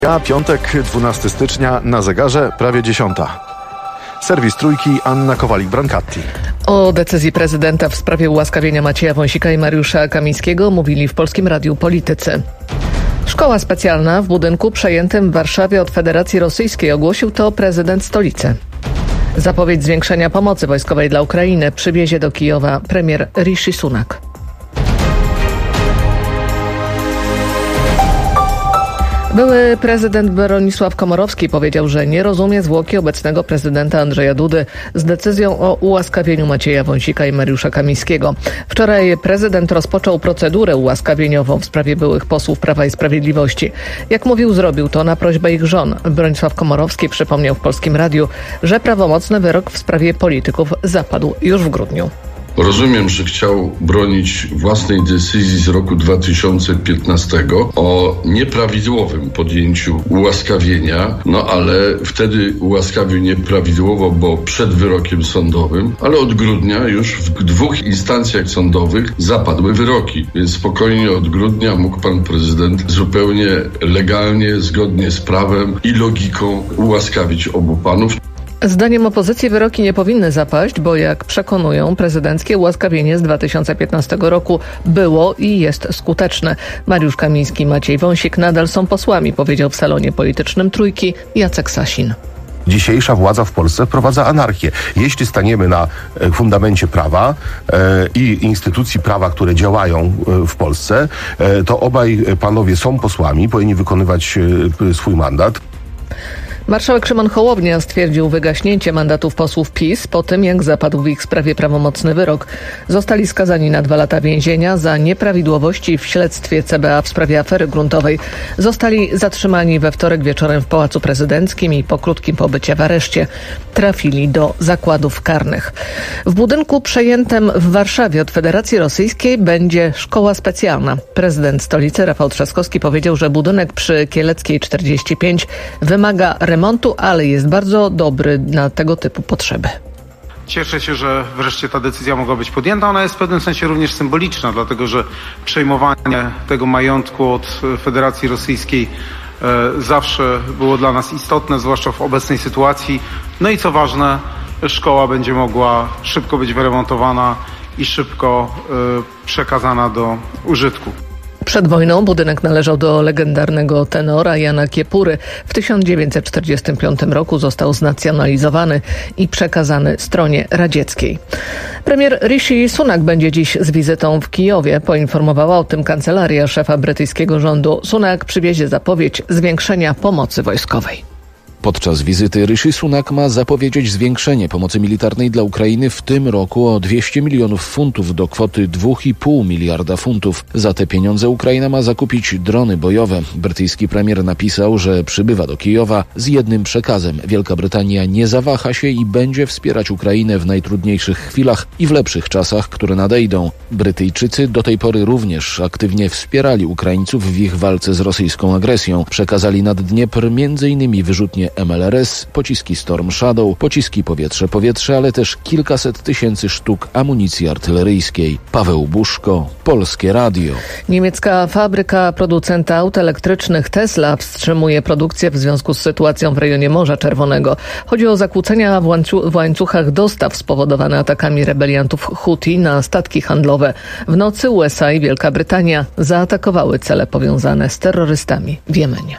Piątek, 12 stycznia, na zegarze prawie 10. Serwis Trójki, Anna Kowalik-Brancatti. O decyzji prezydenta w sprawie ułaskawienia Macieja Wąsika i Mariusza Kamińskiego mówili w Polskim Radiu politycy. Szkoła specjalna w budynku przejętym w Warszawie od Federacji Rosyjskiej, ogłosił to prezydent stolicy. Zapowiedź zwiększenia pomocy wojskowej dla Ukrainy przywiezie do Kijowa premier Rishi Sunak. Były prezydent Bronisław Komorowski powiedział, że nie rozumie zwłoki obecnego prezydenta Andrzeja Dudy z decyzją o ułaskawieniu Macieja Wąsika i Mariusza Kamińskiego. Wczoraj prezydent rozpoczął procedurę ułaskawieniową w sprawie byłych posłów Prawa i Sprawiedliwości. Jak mówił, zrobił to na prośbę ich żon. Bronisław Komorowski przypomniał w Polskim Radiu, że prawomocny wyrok w sprawie polityków zapadł już w grudniu. Rozumiem, że chciał bronić własnej decyzji z roku 2015 o nieprawidłowym podjęciu ułaskawienia, ale wtedy ułaskawił nieprawidłowo, bo przed wyrokiem sądowym, ale od grudnia już w 2 instancjach sądowych zapadły wyroki, więc spokojnie od grudnia mógł pan prezydent zupełnie legalnie, zgodnie z prawem i logiką ułaskawić obu panów. Zdaniem opozycji wyroki nie powinny zapaść, bo jak przekonują, prezydenckie ułaskawienie z 2015 roku było i jest skuteczne. Mariusz Kamiński i Maciej Wąsik nadal są posłami, powiedział w salonie politycznym Trójki Jacek Sasin. Dzisiejsza władza w Polsce wprowadza anarchię. Jeśli staniemy na fundamencie prawa i instytucji prawa, które działają w Polsce, to obaj panowie są posłami, powinni wykonywać swój mandat. Marszałek Szymon Hołownia stwierdził wygaśnięcie mandatów posłów PiS po tym, jak zapadł w ich sprawie prawomocny wyrok. Zostali skazani na 2 lata więzienia za nieprawidłowości w śledztwie CBA w sprawie afery gruntowej. Zostali zatrzymani we wtorek wieczorem w Pałacu Prezydenckim i po krótkim pobycie w areszcie trafili do zakładów karnych. W budynku przejętym w Warszawie od Federacji Rosyjskiej będzie szkoła specjalna. Prezydent stolicy Rafał Trzaskowski powiedział, że budynek przy Kieleckiej 45 wymaga remontu, ale jest bardzo dobry na tego typu potrzeby. Cieszę się, że wreszcie ta decyzja mogła być podjęta. Ona jest w pewnym sensie również symboliczna, dlatego że przejmowanie tego majątku od Federacji Rosyjskiej zawsze było dla nas istotne, zwłaszcza w obecnej sytuacji. No i co ważne, szkoła będzie mogła szybko być wyremontowana i szybko przekazana do użytku. Przed wojną budynek należał do legendarnego tenora Jana Kiepury. W 1945 roku został znacjonalizowany i przekazany stronie radzieckiej. Premier Rishi Sunak będzie dziś z wizytą w Kijowie. Poinformowała o tym kancelaria szefa brytyjskiego rządu. Sunak przywiezie zapowiedź zwiększenia pomocy wojskowej. Podczas wizyty Rishi Sunak ma zapowiedzieć zwiększenie pomocy militarnej dla Ukrainy w tym roku o 200 milionów funtów do kwoty 2,5 miliarda funtów. Za te pieniądze Ukraina ma zakupić drony bojowe. Brytyjski premier napisał, że przybywa do Kijowa z jednym przekazem. Wielka Brytania nie zawaha się i będzie wspierać Ukrainę w najtrudniejszych chwilach i w lepszych czasach, które nadejdą. Brytyjczycy do tej pory również aktywnie wspierali Ukraińców w ich walce z rosyjską agresją. Przekazali nad Dniepr m.in. wyrzutnie MLRS, pociski Storm Shadow, pociski powietrze-powietrze, ale też kilkaset tysięcy sztuk amunicji artyleryjskiej. Paweł Buszko, Polskie Radio. Niemiecka fabryka producenta aut elektrycznych Tesla wstrzymuje produkcję w związku z sytuacją w rejonie Morza Czerwonego. Chodzi o zakłócenia w łańcuchach dostaw spowodowane atakami rebeliantów Huti na statki handlowe. W nocy USA i Wielka Brytania zaatakowały cele powiązane z terrorystami w Jemenie.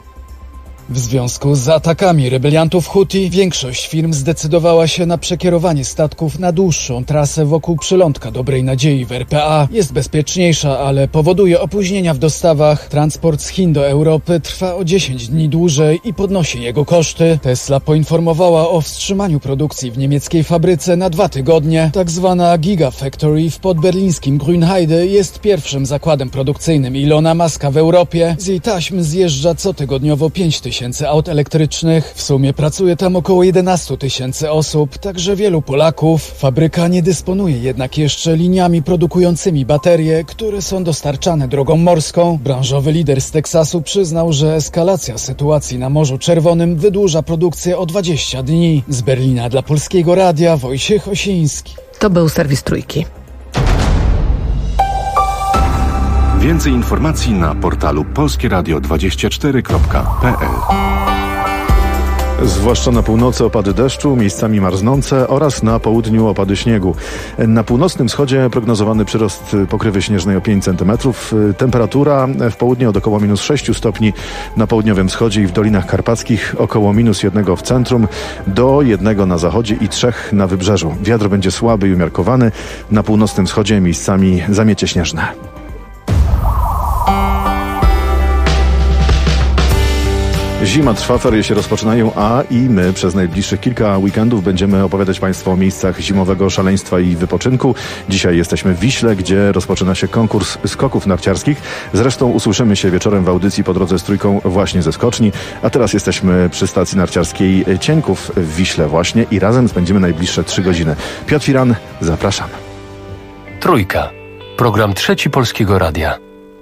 W związku z atakami rebeliantów Huti większość firm zdecydowała się na przekierowanie statków na dłuższą trasę wokół przylądka Dobrej Nadziei w RPA. Jest bezpieczniejsza, ale powoduje opóźnienia w dostawach. Transport z Chin do Europy trwa o 10 dni dłużej i podnosi jego koszty. Tesla poinformowała o wstrzymaniu produkcji w niemieckiej fabryce na 2 tygodnie. Tak zwana Gigafactory w podberlińskim Grünheide jest pierwszym zakładem produkcyjnym Ilona Muska w Europie. Z jej taśm zjeżdża cotygodniowo 5000 aut elektrycznych. W sumie pracuje tam około 11 000 osób, także wielu Polaków. Fabryka nie dysponuje jednak jeszcze liniami produkującymi baterie, które są dostarczane drogą morską. Branżowy lider z Teksasu przyznał, że eskalacja sytuacji na Morzu Czerwonym wydłuża produkcję o 20 dni. Z Berlina dla Polskiego Radia Wojciech Osiński. To był serwis Trójki. Więcej informacji na portalu polskieradio24.pl. Zwłaszcza na północy opady deszczu, miejscami marznące oraz na południu opady śniegu. Na północnym wschodzie prognozowany przyrost pokrywy śnieżnej o 5 cm. Temperatura w południe od około minus 6 stopni, na południowym wschodzie i w Dolinach Karpackich około minus 1 w centrum, do 1 na zachodzie i 3 na wybrzeżu. Wiatr będzie słaby i umiarkowany. Na północnym wschodzie miejscami zamiecie śnieżne. Zima trwa, ferie się rozpoczynają, a i my przez najbliższych kilka weekendów będziemy opowiadać Państwu o miejscach zimowego szaleństwa i wypoczynku. Dzisiaj jesteśmy w Wiśle, gdzie rozpoczyna się konkurs skoków narciarskich. Zresztą usłyszymy się wieczorem w audycji Po drodze z Trójką właśnie ze skoczni. A teraz jesteśmy przy stacji narciarskiej Cieńków w Wiśle właśnie i razem spędzimy najbliższe 3 godziny. Piotr Firan, zapraszam. Trójka. Program Trzeci Polskiego Radia.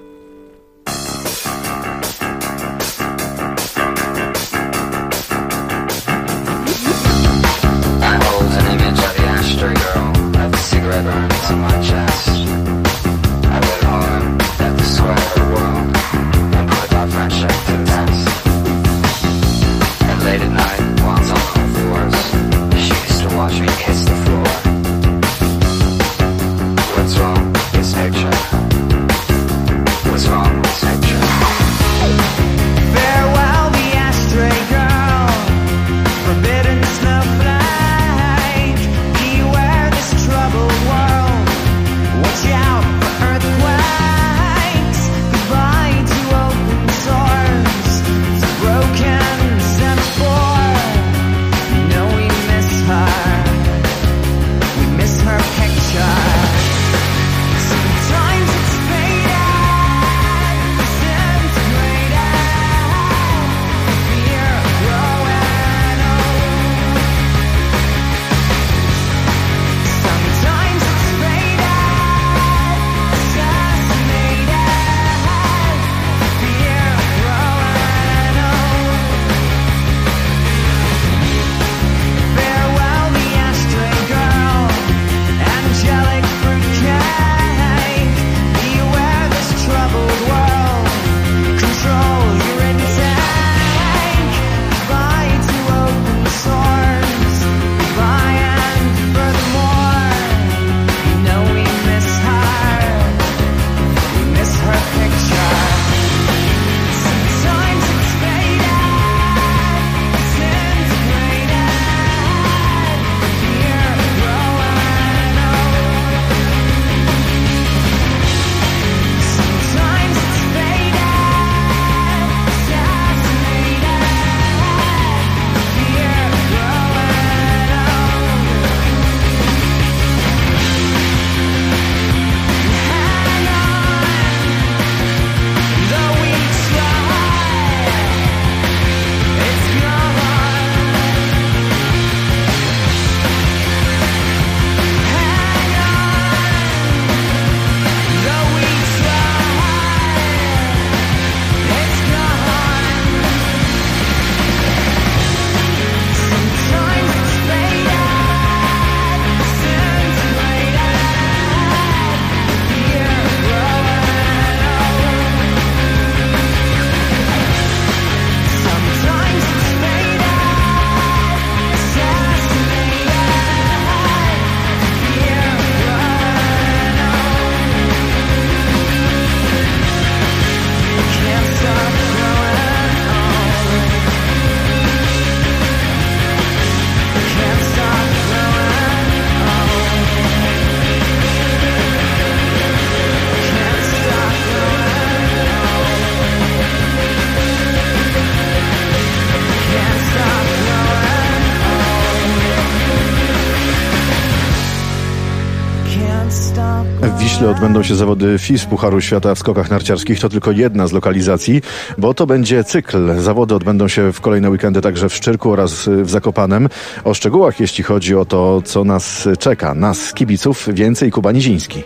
W Wiśle odbędą się zawody FIS Pucharu Świata w skokach narciarskich. To tylko jedna z lokalizacji, bo to będzie cykl. Zawody odbędą się w kolejne weekendy także w Szczyrku oraz w Zakopanem. O szczegółach, jeśli chodzi o to, co nas czeka, nas kibiców, więcej Kuba Niziński.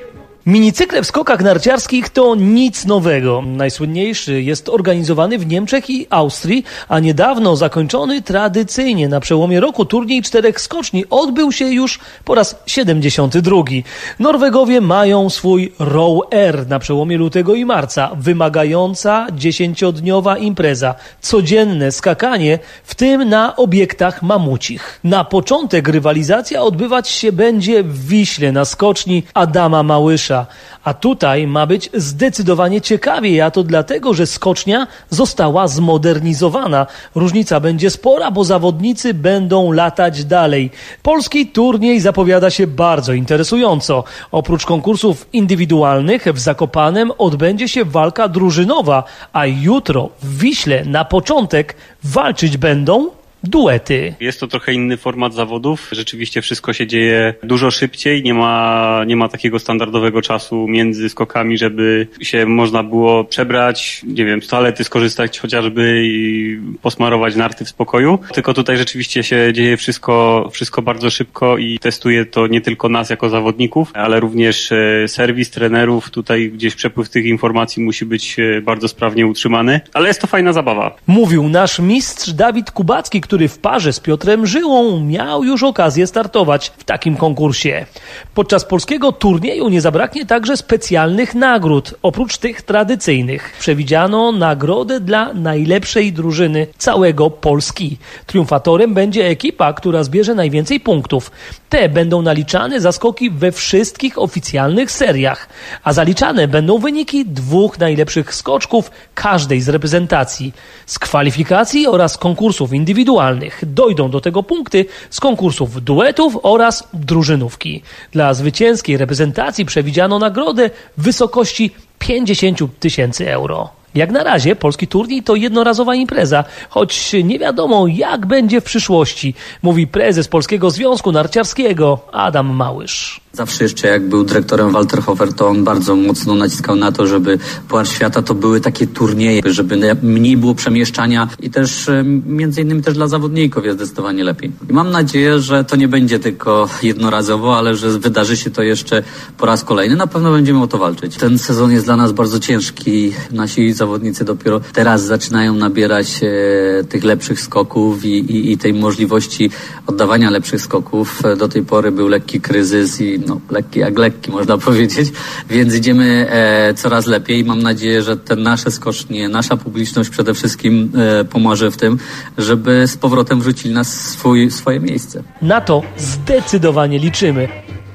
Minicykle w skokach narciarskich to nic nowego. Najsłynniejszy jest organizowany w Niemczech i Austrii, a niedawno zakończony tradycyjnie na przełomie roku turniej 4 skoczni odbył się już po raz 72. Norwegowie mają swój Row Air na przełomie lutego i marca. Wymagająca 10-dniowa impreza. Codzienne skakanie, w tym na obiektach mamucich. Na początek rywalizacja odbywać się będzie w Wiśle na skoczni Adama Małysza. A tutaj ma być zdecydowanie ciekawiej, a to dlatego, że skocznia została zmodernizowana. Różnica będzie spora, bo zawodnicy będą latać dalej. Polski turniej zapowiada się bardzo interesująco. Oprócz konkursów indywidualnych w Zakopanem odbędzie się walka drużynowa, a jutro w Wiśle na początek walczyć będą duety. Jest to trochę inny format zawodów. Rzeczywiście wszystko się dzieje dużo szybciej. Nie ma takiego standardowego czasu między skokami, żeby się można było przebrać, nie wiem, z toalety skorzystać chociażby i posmarować narty w spokoju. Tylko tutaj rzeczywiście się dzieje wszystko bardzo szybko i testuje to nie tylko nas jako zawodników, ale również serwis, trenerów. Tutaj gdzieś przepływ tych informacji musi być bardzo sprawnie utrzymany. Ale jest to fajna zabawa. Mówił nasz mistrz Dawid Kubacki, który w parze z Piotrem Żyłą miał już okazję startować w takim konkursie. Podczas polskiego turnieju nie zabraknie także specjalnych nagród. Oprócz tych tradycyjnych przewidziano nagrodę dla najlepszej drużyny całego Polski. Triumfatorem będzie ekipa, która zbierze najwięcej punktów. Te będą naliczane za skoki we wszystkich oficjalnych seriach, a zaliczane będą wyniki 2 najlepszych skoczków każdej z reprezentacji. Z kwalifikacji oraz konkursów indywidualnych dojdą do tego punkty z konkursów duetów oraz drużynówki. Dla zwycięskiej reprezentacji przewidziano nagrodę w wysokości 50 000 euro. Jak na razie polski turniej to jednorazowa impreza, choć nie wiadomo jak będzie w przyszłości, mówi prezes Polskiego Związku Narciarskiego Adam Małysz. Zawsze jeszcze jak był dyrektorem Walter Hofer, to on bardzo mocno naciskał na to, żeby Puchar Świata to były takie turnieje, żeby mniej było przemieszczania i też między innymi też dla zawodników jest zdecydowanie lepiej. I mam nadzieję, że to nie będzie tylko jednorazowo, ale że wydarzy się to jeszcze po raz kolejny. Na pewno będziemy o to walczyć. Ten sezon jest dla nas bardzo ciężki. Nasi zawodnicy dopiero teraz zaczynają nabierać tych lepszych skoków i tej możliwości oddawania lepszych skoków. Do tej pory był lekki kryzys i lekki jak lekki, można powiedzieć, więc idziemy coraz lepiej. Mam nadzieję, że te nasze skocznie, nasza publiczność przede wszystkim pomoże w tym, żeby z powrotem wrócili na swoje miejsce. Na to zdecydowanie liczymy.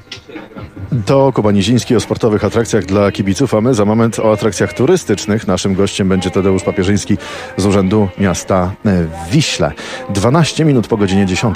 To Kuba Niziński o sportowych atrakcjach dla kibiców, a my za moment o atrakcjach turystycznych. Naszym gościem będzie Tadeusz Papierzyński z Urzędu Miasta w Wiśle. 12 minut po godzinie 10.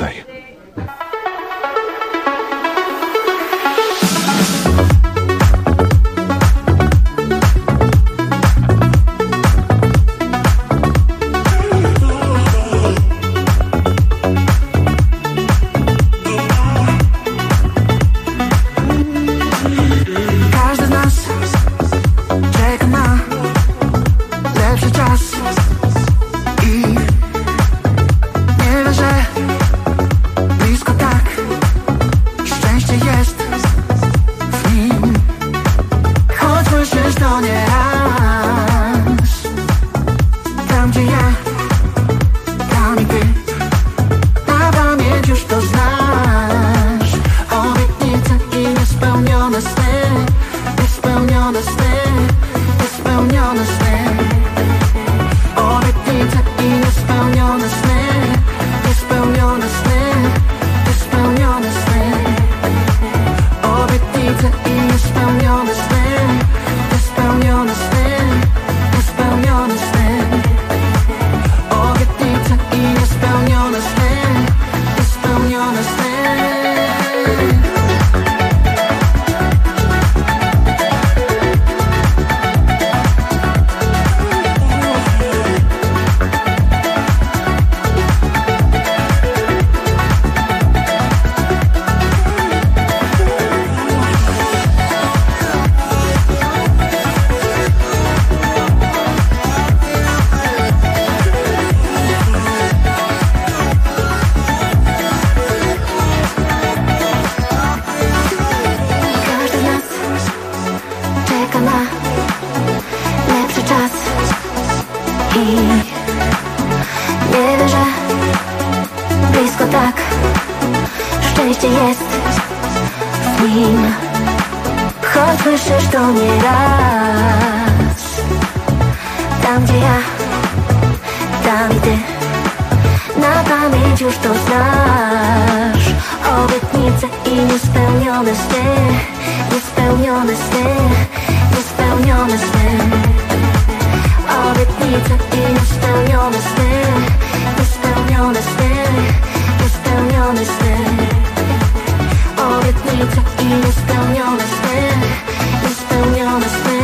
blisko tak, szczęście jest w nim. Choć słyszysz to nieraz. Tam gdzie ja, tam i ty. Na pamięć już to znasz. Obietnice i niespełnione sny. Niespełnione sny. Niespełnione sny. Obietnice i niespełnione sny. Niespełnione sny. Niespełnione sny. Obietnice i niespełnione sny. Niespełnione sny.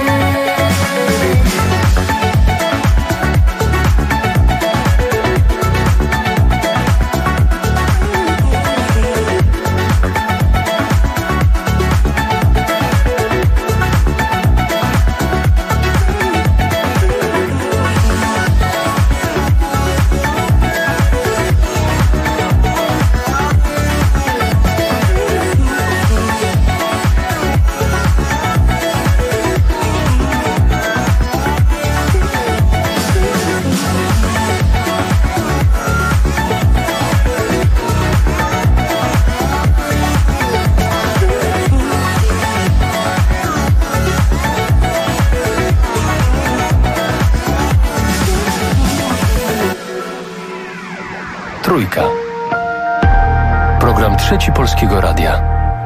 Trójka. Program Trzeci Polskiego Radia.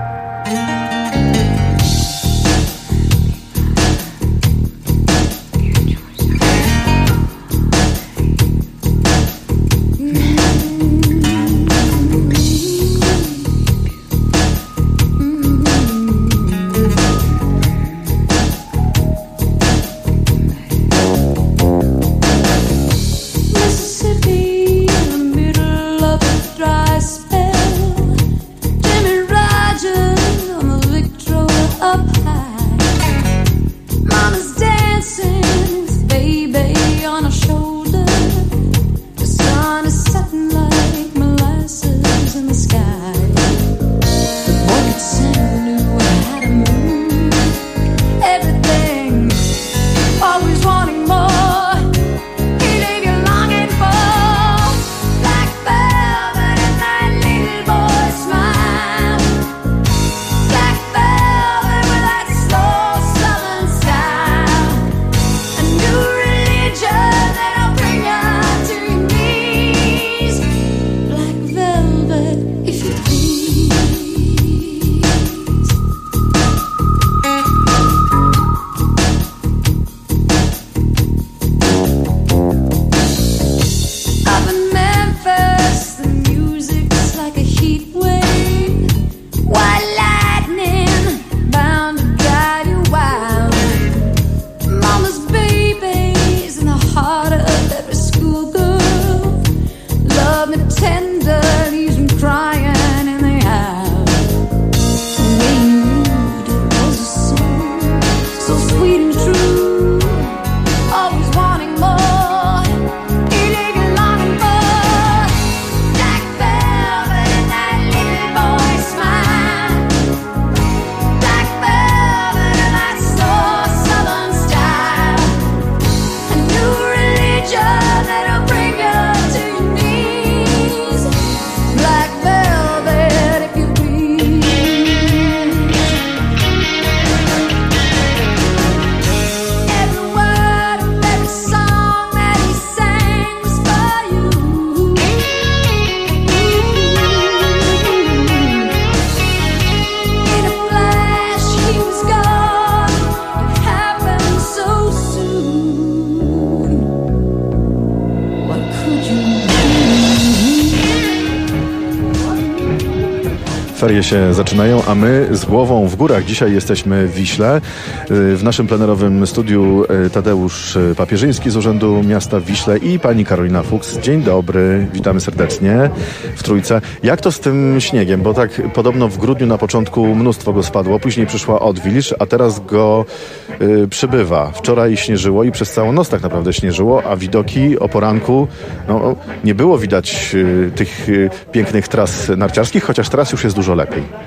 Ferie się zaczynają, a my z głową w górach. Dzisiaj jesteśmy w Wiśle. W naszym plenerowym studiu Tadeusz Papierzyński z Urzędu Miasta w Wiśle i pani Karolina Fuchs. Dzień dobry, witamy serdecznie w Trójce. Jak to z tym śniegiem? Bo tak podobno w grudniu na początku mnóstwo go spadło, później przyszła odwilż, a teraz go przybywa. Wczoraj śnieżyło i przez całą noc tak naprawdę śnieżyło, a widoki o poranku, no, nie było widać tych pięknych tras narciarskich, chociaż teraz już jest dużo lepiej.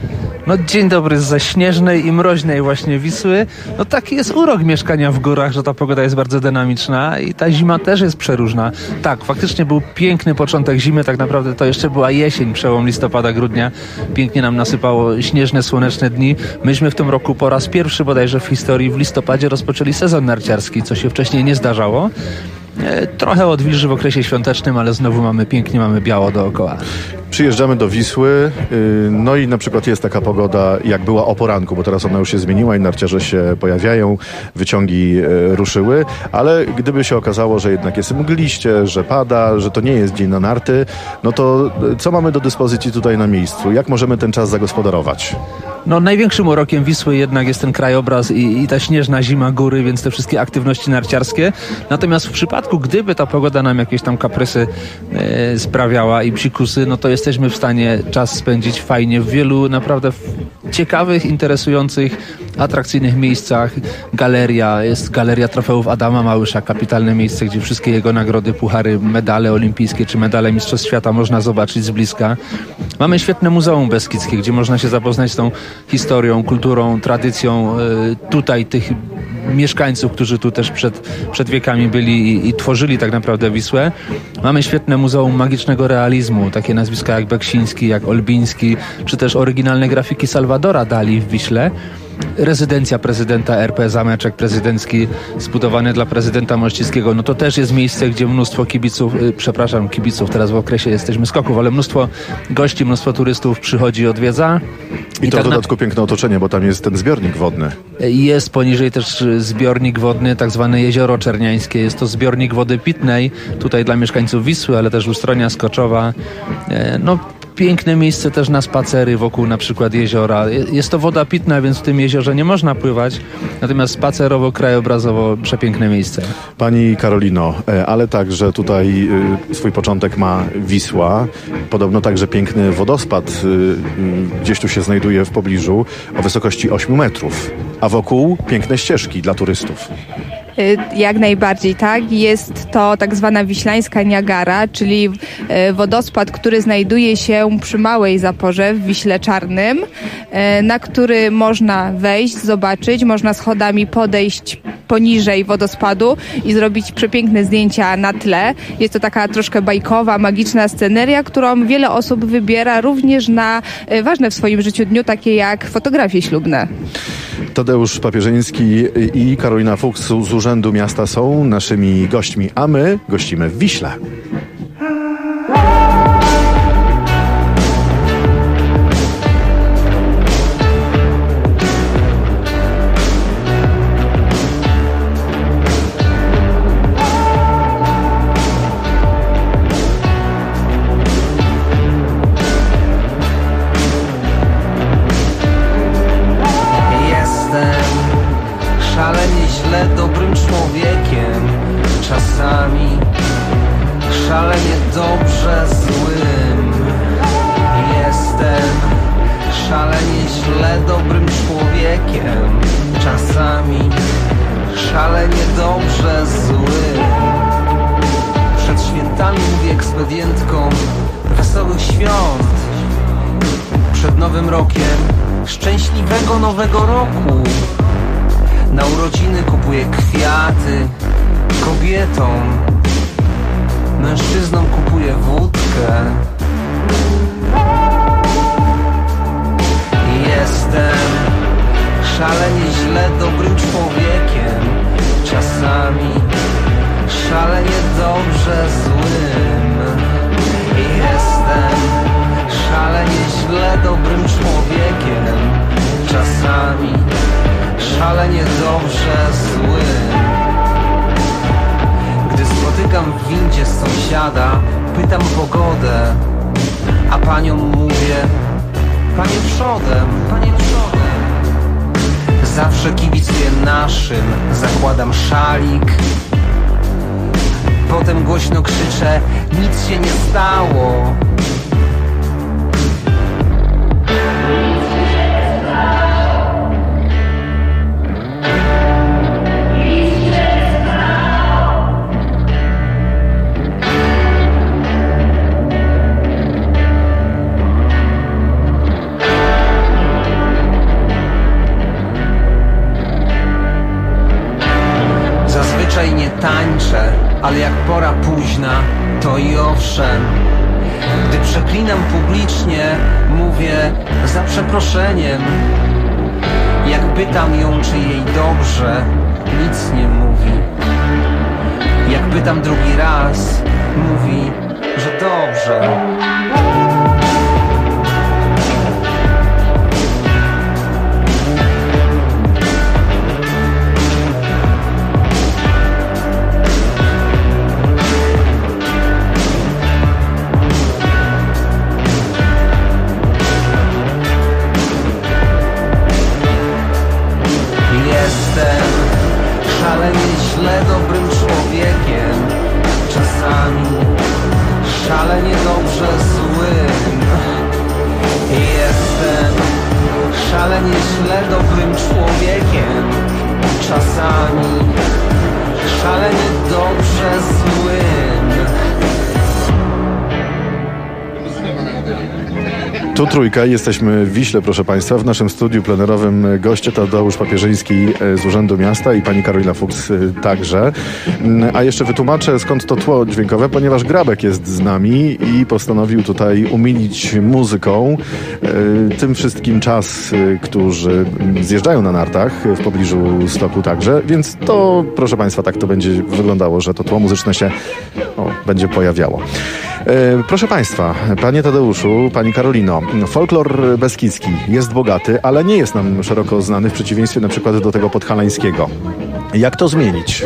No dzień dobry z zaśnieżnej i mroźnej właśnie Wisły. No taki jest urok mieszkania w górach, że ta pogoda jest bardzo dynamiczna i ta zima też jest przeróżna. Tak, faktycznie był piękny początek zimy, tak naprawdę to jeszcze była jesień, przełom listopada, grudnia. Pięknie nam nasypało śnieżne, słoneczne dni. Myśmy w tym roku po raz pierwszy bodajże w historii w listopadzie rozpoczęli sezon narciarski, co się wcześniej nie zdarzało. Trochę odwilży w okresie świątecznym, ale znowu mamy pięknie, mamy biało dookoła. Przyjeżdżamy do Wisły, no i na przykład jest taka pogoda, jak była o poranku, bo teraz ona już się zmieniła i narciarze się pojawiają, wyciągi ruszyły, ale gdyby się okazało, że jednak jest mgliście, że pada, że to nie jest dzień na narty, no to co mamy do dyspozycji tutaj na miejscu? Jak możemy ten czas zagospodarować? No największym urokiem Wisły jednak jest ten krajobraz i ta śnieżna zima góry, więc te wszystkie aktywności narciarskie. Natomiast w przypadku, gdyby ta pogoda nam jakieś tam kaprysy sprawiała i psikusy, no to jesteśmy w stanie czas spędzić fajnie w wielu naprawdę ciekawych, interesujących, atrakcyjnych miejscach. Jest Galeria Trofeów Adama Małysza, kapitalne miejsce, gdzie wszystkie jego nagrody, puchary, medale olimpijskie czy medale Mistrzostw Świata można zobaczyć z bliska. Mamy świetne Muzeum Beskidzkie, gdzie można się zapoznać z tą historią, kulturą, tradycją tutaj tych mieszkańców, którzy tu też przed wiekami byli i tworzyli tak naprawdę Wisłę. Mamy świetne Muzeum Magicznego Realizmu, takie nazwiska jak Beksiński, jak Olbiński, czy też oryginalne grafiki Salvadora Dali w Wiśle. Rezydencja prezydenta RP, zameczek prezydencki zbudowany dla prezydenta Mościckiego, no to też jest miejsce, gdzie mnóstwo kibiców, teraz w okresie jesteśmy skoków, ale mnóstwo gości, mnóstwo turystów przychodzi i odwiedza. I to w dodatku piękne otoczenie, bo tam jest ten zbiornik wodny. Jest poniżej też zbiornik wodny, tak zwane Jezioro Czerniańskie. Jest to zbiornik wody pitnej, tutaj dla mieszkańców Wisły, ale też Ustronia, Skoczowa. No piękne miejsce też na spacery wokół na przykład jeziora. Jest to woda pitna, więc w tym jeziorze nie można pływać, natomiast spacerowo, krajobrazowo przepiękne miejsce. Pani Karolino, ale także tutaj swój początek ma Wisła. Podobno także piękny wodospad gdzieś tu się znajduje w pobliżu o wysokości 8 metrów, a wokół piękne ścieżki dla turystów. Jak najbardziej, tak. Jest to tak zwana Wiślańska Niagara, czyli wodospad, który znajduje się przy Małej Zaporze w Wiśle Czarnym, na który można wejść, zobaczyć, można schodami podejść poniżej wodospadu i zrobić przepiękne zdjęcia na tle. Jest to taka troszkę bajkowa, magiczna sceneria, którą wiele osób wybiera również na ważne w swoim życiu dniu, takie jak fotografie ślubne. Tadeusz Papierzyński i Karolina Fuchs z Urzędu Miasta są naszymi gośćmi, a my gościmy w Wiśle. Szczęśliwego nowego roku. Na urodziny kupuję kwiaty kobietom, mężczyznom kupuję wódkę. Jestem szalenie źle dobrym człowiekiem, czasami szalenie dobrze złym. Jestem szalenie źle dobrym człowiekiem, czasami szalenie dobrze złym. Gdy spotykam w windzie sąsiada, pytam pogodę, a paniom mówię: panie przodem, panie przodem. Zawsze kibicuję naszym, zakładam szalik, potem głośno krzyczę: nic się nie stało. przeklinam publicznie, mówię za przeproszeniem. Jak pytam ją, czy jej dobrze, nic nie mówi. Jak pytam drugi raz, mówi, że dobrze. Jestem szalenie źle dobrym człowiekiem, czasami szalenie dobrze złym. Jestem szalenie źle dobrym człowiekiem, czasami szalenie dobrze złym. Tu trójka, jesteśmy w Wiśle, proszę Państwa. W naszym studiu plenerowym goście Tadeusz Papierzyński z Urzędu Miasta i pani Karolina Fuchs także. A jeszcze wytłumaczę, skąd to tło dźwiękowe, ponieważ Grabek jest z nami i postanowił tutaj umilić muzyką tym wszystkim czas, którzy zjeżdżają na nartach w pobliżu stoku także. Więc to, proszę Państwa, tak to będzie wyglądało, że to tło muzyczne się będzie pojawiało. Proszę Państwa, panie Tadeuszu, pani Karolino, folklor beskidzki jest bogaty, ale nie jest nam szeroko znany w przeciwieństwie na przykład do tego podhalańskiego. Jak to zmienić?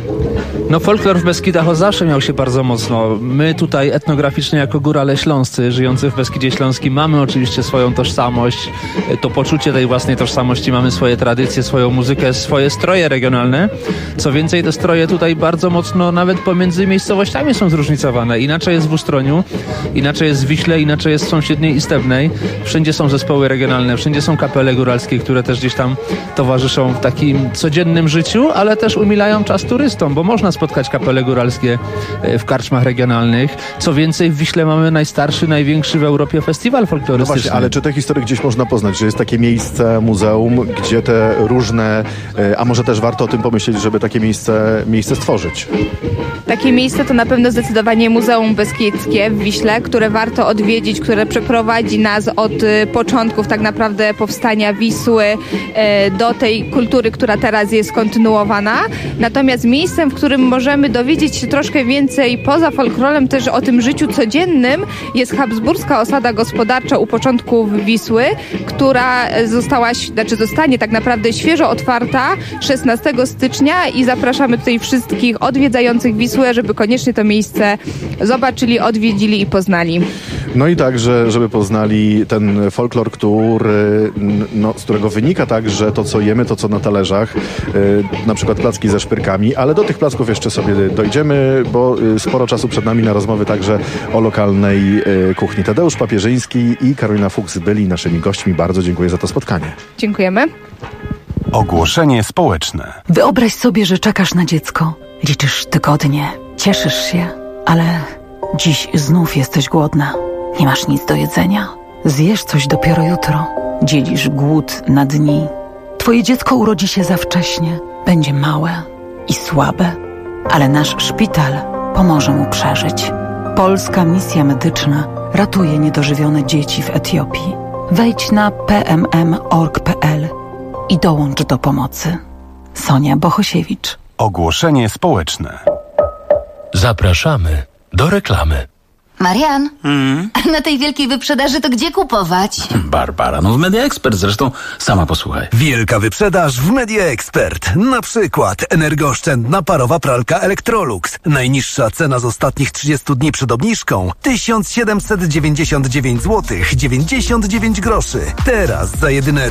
No folklor w Beskidach od zawsze miał się bardzo mocno. My tutaj etnograficznie jako górale śląscy, żyjący w Beskidzie Śląskim, mamy oczywiście swoją tożsamość, to poczucie tej własnej tożsamości, mamy swoje tradycje, swoją muzykę, swoje stroje regionalne. Co więcej, te stroje tutaj bardzo mocno nawet pomiędzy miejscowościami są zróżnicowane. Inaczej jest w Ustroniu, inaczej jest w Wiśle, inaczej jest w sąsiedniej Istebnej. Wszędzie są zespoły regionalne, wszędzie są kapele góralskie, które też gdzieś tam towarzyszą w takim codziennym życiu, ale też umilają czas turystom, bo można spotkać kapele góralskie w karczmach regionalnych. Co więcej, w Wiśle mamy najstarszy, największy w Europie festiwal folklorystyczny. No właśnie, ale czy te historie gdzieś można poznać, że jest takie miejsce, muzeum, gdzie te różne, a może też warto o tym pomyśleć, żeby takie miejsce stworzyć? Takie miejsce to na pewno zdecydowanie Muzeum Beskidzkie w Wiśle, które warto odwiedzić, które przeprowadzi nas od początków tak naprawdę powstania Wisły do tej kultury, która teraz jest kontynuowana. Natomiast miejscem, w którym możemy dowiedzieć się troszkę więcej poza folklorem też o tym życiu codziennym, jest habsburska osada gospodarcza u początków Wisły, która zostanie tak naprawdę świeżo otwarta 16 stycznia i zapraszamy tutaj wszystkich odwiedzających Wisłę, żeby koniecznie to miejsce zobaczyli, odwiedzili i poznali. No i także, żeby poznali ten folklor, z którego wynika także to, co jemy, to, co na talerzach, na przykład placki ze szpyrkami, ale do tych placków jeszcze sobie dojdziemy, bo sporo czasu przed nami na rozmowy także o lokalnej kuchni. Tadeusz Papierzyński i Karolina Fuchs byli naszymi gośćmi. Bardzo dziękuję za to spotkanie. Dziękujemy. Ogłoszenie społeczne. Wyobraź sobie, że czekasz na dziecko. Liczysz tygodnie, cieszysz się, ale dziś znów jesteś głodna. Nie masz nic do jedzenia. Zjesz coś dopiero jutro. Dzielisz głód na dni. Twoje dziecko urodzi się za wcześnie. Będzie małe i słabe, ale nasz szpital pomoże mu przeżyć. Polska Misja Medyczna ratuje niedożywione dzieci w Etiopii. Wejdź na pmm.org.pl i dołącz do pomocy. Sonia Bohosiewicz. Ogłoszenie społeczne. Zapraszamy do reklamy. Marian, a na tej wielkiej wyprzedaży to gdzie kupować? Barbara, w Media Expert, zresztą sama posłuchaj. Wielka wyprzedaż w Media Expert. Na przykład energooszczędna parowa pralka Electrolux. Najniższa cena z ostatnich 30 dni przed obniżką 1799 zł 99 groszy. Teraz za jedyne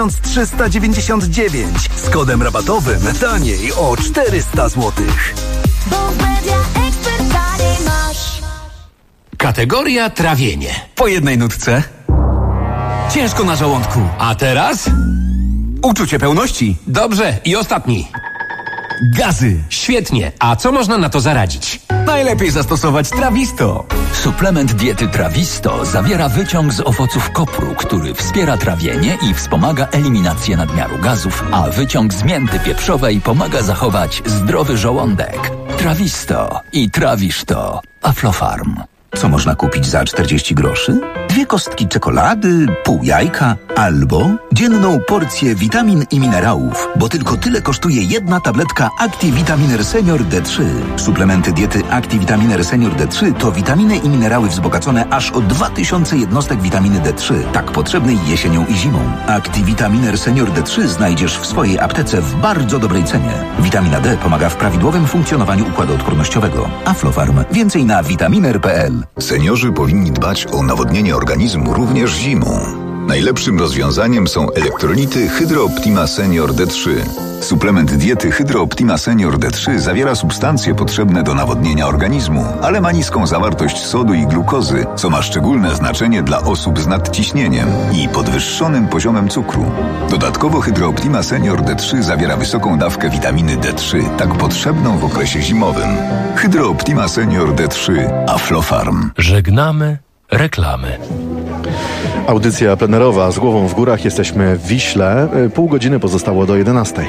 1399 z kodem rabatowym taniej o 400 zł. Bo w Media Expert taniej masz. Kategoria trawienie. Po jednej nutce. Ciężko na żołądku. A teraz? Uczucie pełności. Dobrze. I ostatni. Gazy. Świetnie. A co można na to zaradzić? Najlepiej zastosować Trawisto. Suplement diety Trawisto zawiera wyciąg z owoców kopru, który wspiera trawienie i wspomaga eliminację nadmiaru gazów, a wyciąg z mięty pieprzowej pomaga zachować zdrowy żołądek. Trawisto i trawisz to. Aflofarm. Co można kupić za 40 groszy? 2 kostki czekolady, pół jajka albo dzienną porcję witamin i minerałów, bo tylko tyle kosztuje jedna tabletka ActiVitaminer Senior D3. Suplementy diety ActiVitaminer Senior D3 to witaminy i minerały wzbogacone aż o 2000 jednostek witaminy D3, tak potrzebnej jesienią i zimą. ActiVitaminer Senior D3 znajdziesz w swojej aptece w bardzo dobrej cenie. Witamina D pomaga w prawidłowym funkcjonowaniu układu odpornościowego. Aflofarm. Więcej na vitaminer.pl. Seniorzy powinni dbać o nawodnienie organizmu również zimą. Najlepszym rozwiązaniem są elektrolity Hydro Optima Senior D3. Suplement diety Hydro Optima Senior D3 zawiera substancje potrzebne do nawodnienia organizmu, ale ma niską zawartość sodu i glukozy, co ma szczególne znaczenie dla osób z nadciśnieniem i podwyższonym poziomem cukru. Dodatkowo Hydro Optima Senior D3 zawiera wysoką dawkę witaminy D3, tak potrzebną w okresie zimowym. Hydro Optima Senior D3. Aflofarm. Żegnamy reklamy. Audycja plenerowa z głową w górach. Jesteśmy w Wiśle. Pół godziny pozostało do 11.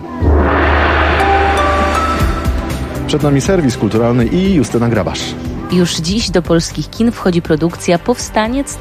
Przed nami serwis kulturalny i Justyna Grabasz. Już dziś do polskich kin wchodzi produkcja Powstaniec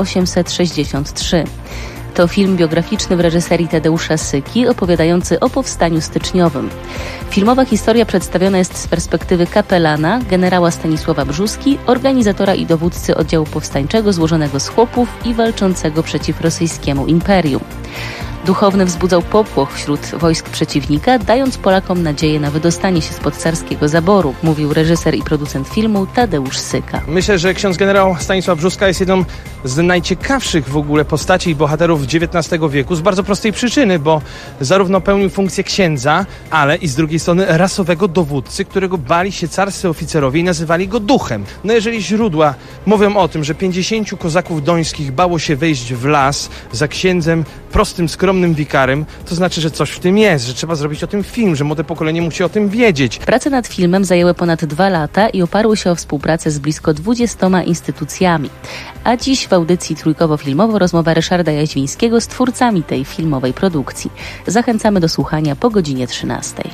1863. To film biograficzny w reżyserii Tadeusza Syki, opowiadający o powstaniu styczniowym. Filmowa historia przedstawiona jest z perspektywy kapelana, generała Stanisława Brzóski, organizatora i dowódcy oddziału powstańczego złożonego z chłopów i walczącego przeciw rosyjskiemu imperium. Duchowny wzbudzał popłoch wśród wojsk przeciwnika, dając Polakom nadzieję na wydostanie się spod carskiego zaboru, mówił reżyser i producent filmu Tadeusz Syka. Myślę, że ksiądz generał Stanisław Brzóska jest jedną z najciekawszych w ogóle postaci i bohaterów XIX wieku z bardzo prostej przyczyny, bo zarówno pełnił funkcję księdza, ale i z drugiej strony rasowego dowódcy, którego bali się carscy oficerowie i nazywali go duchem. No jeżeli źródła mówią o tym, że 50 kozaków dońskich bało się wejść w las za księdzem prostym, skromnym wikarym, to znaczy, że coś w tym jest, że trzeba zrobić o tym film, że młode pokolenie musi o tym wiedzieć. Prace nad filmem zajęły ponad 2 lata i oparły się o współpracę z blisko 20 instytucjami. A dziś w audycji trójkowo-filmowo rozmowa Ryszarda Jaźwińskiego z twórcami tej filmowej produkcji. Zachęcamy do słuchania po godzinie 13.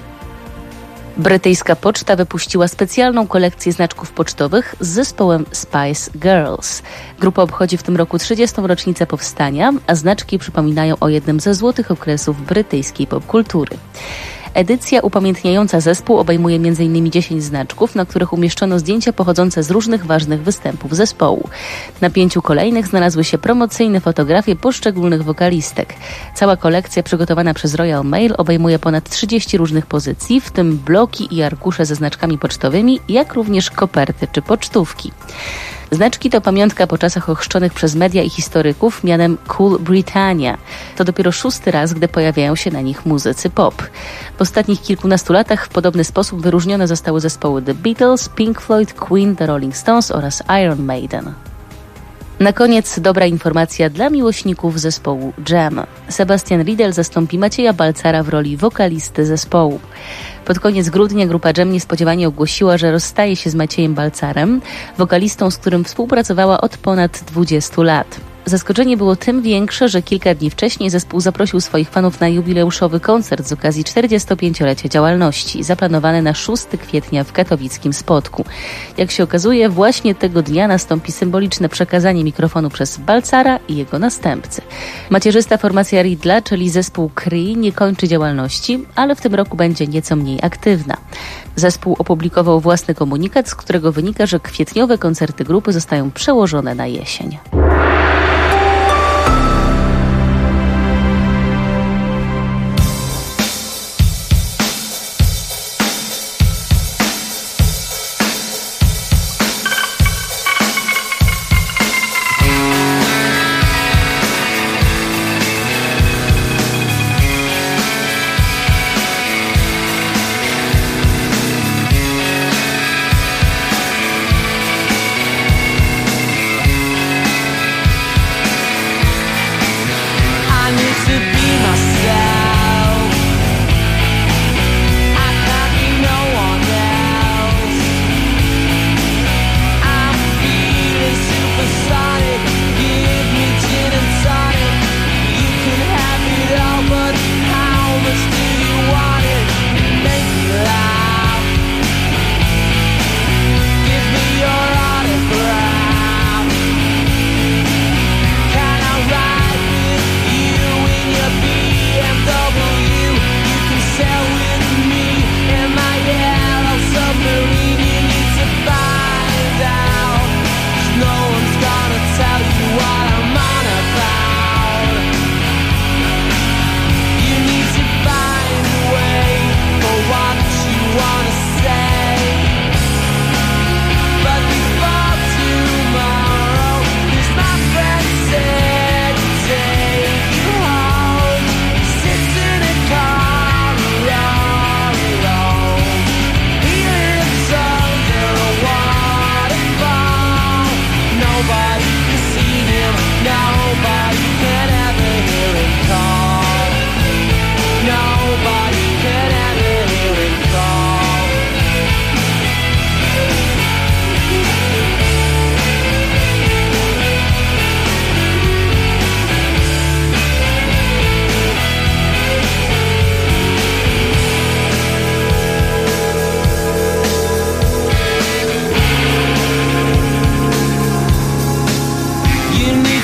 Brytyjska Poczta wypuściła specjalną kolekcję znaczków pocztowych z zespołem Spice Girls. Grupa obchodzi w tym roku 30. rocznicę powstania, a znaczki przypominają o jednym ze złotych okresów brytyjskiej popkultury. Edycja upamiętniająca zespół obejmuje m.in. 10 znaczków, na których umieszczono zdjęcia pochodzące z różnych ważnych występów zespołu. Na 5 kolejnych znalazły się promocyjne fotografie poszczególnych wokalistek. Cała kolekcja przygotowana przez Royal Mail obejmuje ponad 30 różnych pozycji, w tym bloki i arkusze ze znaczkami pocztowymi, jak również koperty czy pocztówki. Znaczki to pamiątka po czasach ochrzczonych przez media i historyków mianem Cool Britannia. To dopiero 6. raz, gdy pojawiają się na nich muzycy pop. W ostatnich kilkunastu latach w podobny sposób wyróżnione zostały zespoły The Beatles, Pink Floyd, Queen, The Rolling Stones oraz Iron Maiden. Na koniec dobra informacja dla miłośników zespołu Jam. Sebastian Riedel zastąpi Macieja Balcara w roli wokalisty zespołu. Pod koniec grudnia grupa Jam niespodziewanie ogłosiła, że rozstaje się z Maciejem Balcarem, wokalistą, z którym współpracowała od ponad 20 lat. Zaskoczenie było tym większe, że kilka dni wcześniej zespół zaprosił swoich fanów na jubileuszowy koncert z okazji 45-lecia działalności, zaplanowany na 6 kwietnia w katowickim Spodku. Jak się okazuje, właśnie tego dnia nastąpi symboliczne przekazanie mikrofonu przez Balcara i jego następcy. Macierzysta formacja Riedla, czyli zespół Kree, nie kończy działalności, ale w tym roku będzie nieco mniej aktywna. Zespół opublikował własny komunikat, z którego wynika, że kwietniowe koncerty grupy zostają przełożone na jesień.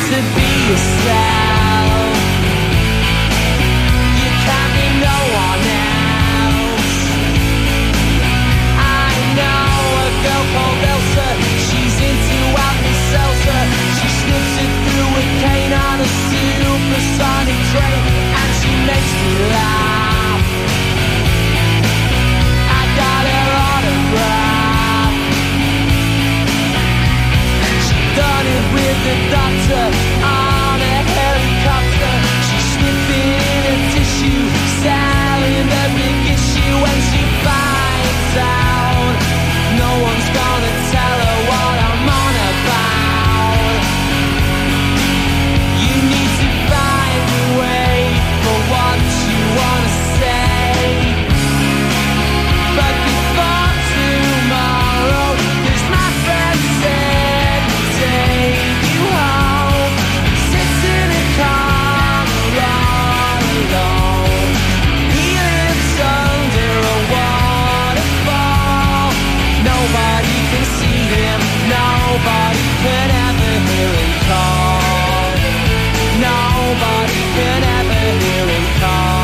to be yourself. You can't be no one else. I know a girl called Elsa. She's into Alka-Seltzer. She sniffs it through a cane on a supersonic train, and she makes me laugh. I got her autograph. She done it with the doctor on a helicopter. She's sniffing in a tissue, selling the big issue. When she finds out, no one's gonna tell her what I'm on about. You need to find a way for what you wanna say. But before tomorrow, 'cause my friend said take you home. Sits in a corner all alone. He lives under a waterfall. Nobody can see him. Nobody can ever hear him call. Nobody can ever hear him call.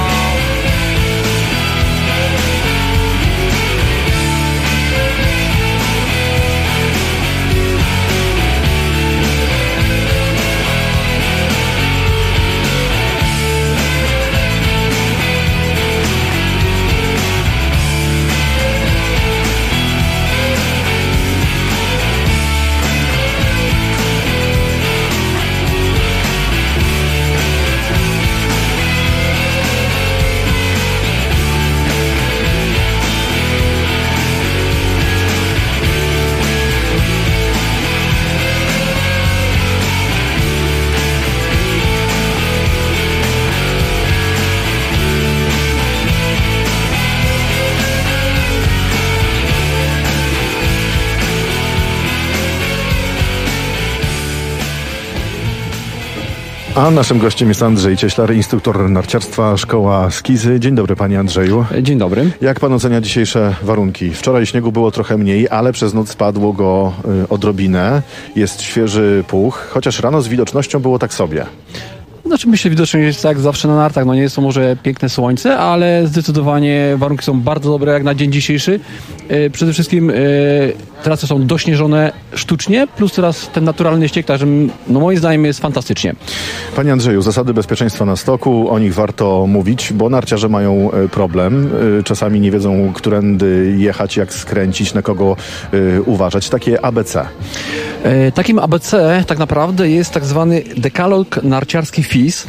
A naszym gościem jest Andrzej Cieślar, instruktor narciarstwa, szkoła Skizy. Dzień dobry, panie Andrzeju. Dzień dobry. Jak pan ocenia dzisiejsze warunki? Wczoraj śniegu było trochę mniej, ale przez noc spadło go odrobinę. Jest świeży puch, chociaż rano z widocznością było tak sobie. Znaczy myślę, widocznie jest tak zawsze na nartach. No nie jest to może piękne słońce, ale zdecydowanie warunki są bardzo dobre jak na dzień dzisiejszy. Przede wszystkim trasy są dośnieżone sztucznie, plus teraz ten naturalny śnieg, także no moim zdaniem jest fantastycznie. Panie Andrzeju, zasady bezpieczeństwa na stoku, o nich warto mówić, bo narciarze mają problem. Czasami nie wiedzą, którędy jechać, jak skręcić, na kogo uważać. Takie ABC. Takim ABC tak naprawdę jest tak zwany dekalog narciarski FIS.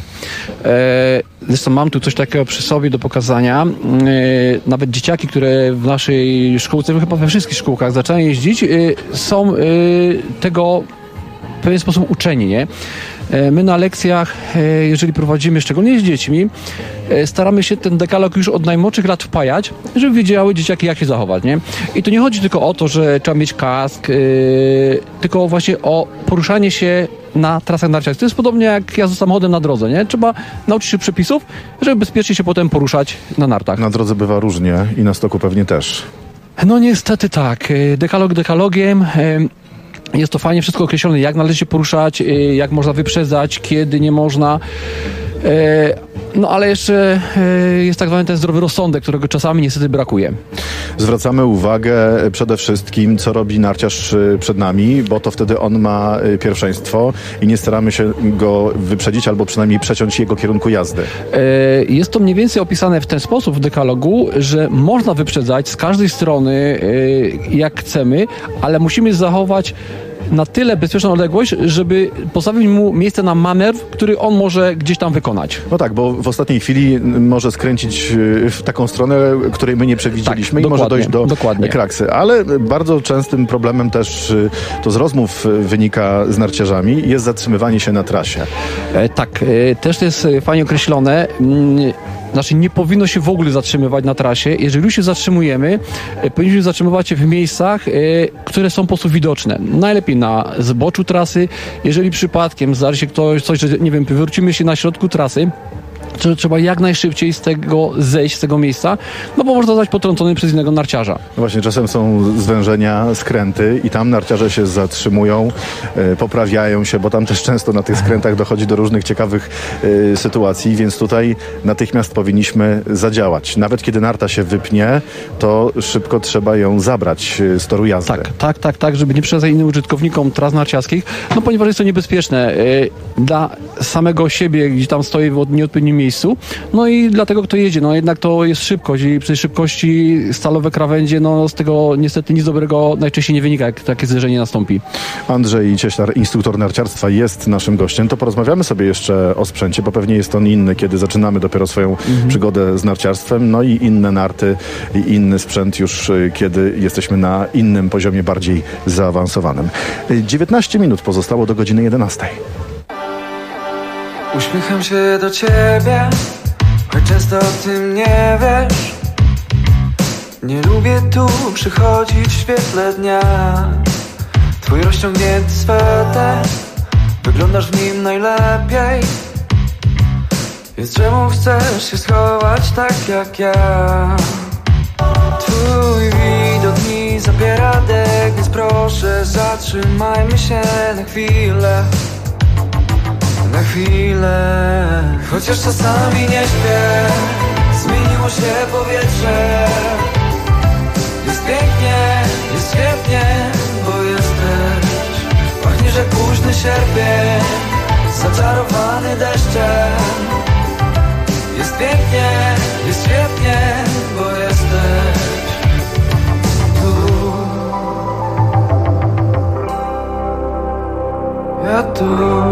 Zresztą mam tu coś takiego przy sobie do pokazania. Nawet dzieciaki, które w naszej szkółce, chyba we wszystkich szkółkach zaczynają jeździć, są tego w pewien sposób uczeni, nie? My na lekcjach, jeżeli prowadzimy szczególnie z dziećmi, staramy się ten dekalog już od najmłodszych lat wpajać, żeby wiedziały dzieciaki, jak się zachować, nie? I tu nie chodzi tylko o to, że trzeba mieć kask, tylko właśnie o poruszanie się na trasach narciarskich. To jest podobnie jak jazda samochodem na drodze, nie? Trzeba nauczyć się przepisów, żeby bezpiecznie się potem poruszać na nartach. Na drodze bywa różnie i na stoku pewnie też. No niestety tak. Dekalog dekalogiem. Jest to fajnie wszystko określone, jak należy się poruszać, jak można wyprzedzać, kiedy nie można. No ale jeszcze jest tak zwany ten zdrowy rozsądek, którego czasami niestety brakuje. Zwracamy uwagę przede wszystkim, co robi narciarz przed nami, bo to wtedy on ma pierwszeństwo i nie staramy się go wyprzedzić albo przynajmniej przeciąć jego kierunku jazdy. Jest to mniej więcej opisane w ten sposób w dekalogu, że można wyprzedzać z każdej strony jak chcemy, ale musimy zachować na tyle bezpieczną odległość, żeby postawić mu miejsce na manewr, który on może gdzieś tam wykonać. No tak, bo w ostatniej chwili może skręcić w taką stronę, której my nie przewidzieliśmy, tak, i może dojść do dokładnie. kraksy. Ale bardzo częstym problemem też, to z rozmów wynika z narciarzami, jest zatrzymywanie się na trasie. Tak, też to jest fajnie określone. Znaczy nie powinno się w ogóle zatrzymywać na trasie. Jeżeli już się zatrzymujemy, powinniśmy zatrzymywać się w miejscach, które są po prostu widoczne. Najlepiej na zboczu trasy. Jeżeli przypadkiem zdarzy się coś, że nie wiem, wywrócimy się na środku trasy, trzeba jak najszybciej z tego zejść, z tego miejsca, no bo można zostać potrącony przez innego narciarza. Właśnie czasem są zwężenia, skręty i tam narciarze się zatrzymują, poprawiają się, bo tam też często na tych skrętach dochodzi do różnych ciekawych sytuacji, więc tutaj natychmiast powinniśmy zadziałać. Nawet kiedy narta się wypnie, to szybko trzeba ją zabrać z toru jazdy. Tak, żeby nie przeszkadzać innym użytkownikom tras narciarskich, no ponieważ jest to niebezpieczne dla samego siebie, gdzie tam stoi w nieodpowiednim miejscu, no i dla tego, kto jedzie, no jednak to jest szybkość i przy tej szybkości stalowe krawędzie, no z tego niestety nic dobrego najczęściej nie wynika, jak takie zderzenie nastąpi. Andrzej Cieślar, instruktor narciarstwa, jest naszym gościem. To porozmawiamy sobie jeszcze o sprzęcie, bo pewnie jest on inny, kiedy zaczynamy dopiero swoją przygodę z narciarstwem, no i inne narty i inny sprzęt już, kiedy jesteśmy na innym poziomie, bardziej zaawansowanym. 19 minut pozostało do godziny 11. Uśmiecham się do ciebie, choć często o tym nie wiesz. Nie lubię tu przychodzić w świetle dnia. Twój rozciągnięty sweter, wyglądasz w nim najlepiej. Więc czemu chcesz się schować tak jak ja? Twój widok mi zabiera dech, więc proszę zatrzymajmy się na chwilę. Na chwilę. Chociaż czasami nie śpię, zmieniło się powietrze. Jest pięknie, jest świetnie, bo jesteś. Pachniesz jak późny sierpień, zaczarowany deszczem. Jest pięknie, jest świetnie, bo jesteś tu. Ja tu.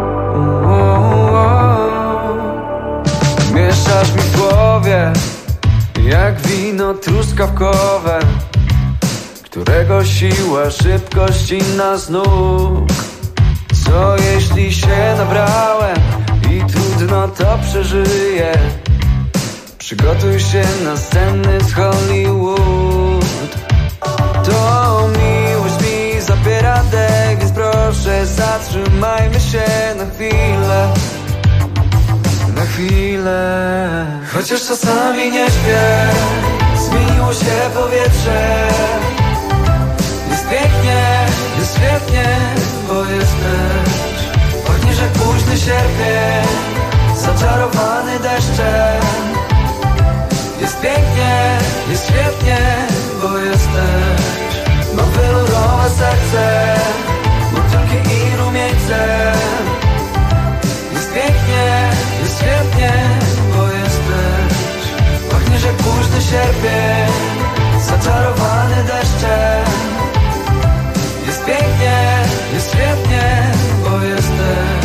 Mieszasz mi w głowie jak wino truskawkowe, którego siła, szybkość inna z nóg. Co jeśli się nabrałem i trudno to przeżyję? Przygotuj się na sceny z Hollywood. To miłość mi zabiera dech, więc proszę zatrzymajmy się na chwilę. Na chwilę. Chociaż czasami nie śpię, zmieniło się powietrze. Jest pięknie, jest świetnie, bo jesteś. Pachniesz jak późny sierpień, zaczarowany deszczem. Jest pięknie, jest świetnie, bo jesteś. Mam welurowe serce, motylki i rumieńce. Jest pięknie, jest świetnie, bo jesteś. Pachniesz jak późny sierpień, zaczarowany deszczem. Jest pięknie, jest świetnie, bo jesteś.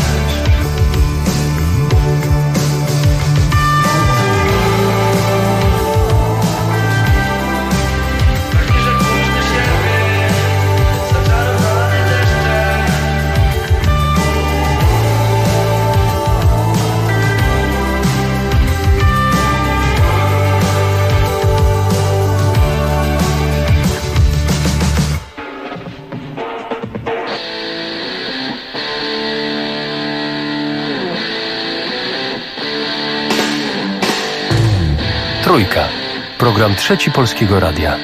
Trójka. Program Trzeci Polskiego Radia.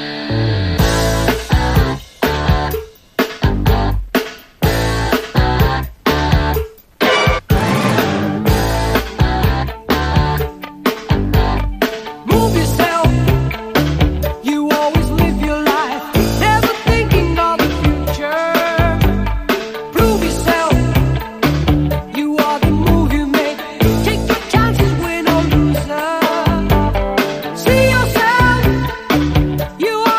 You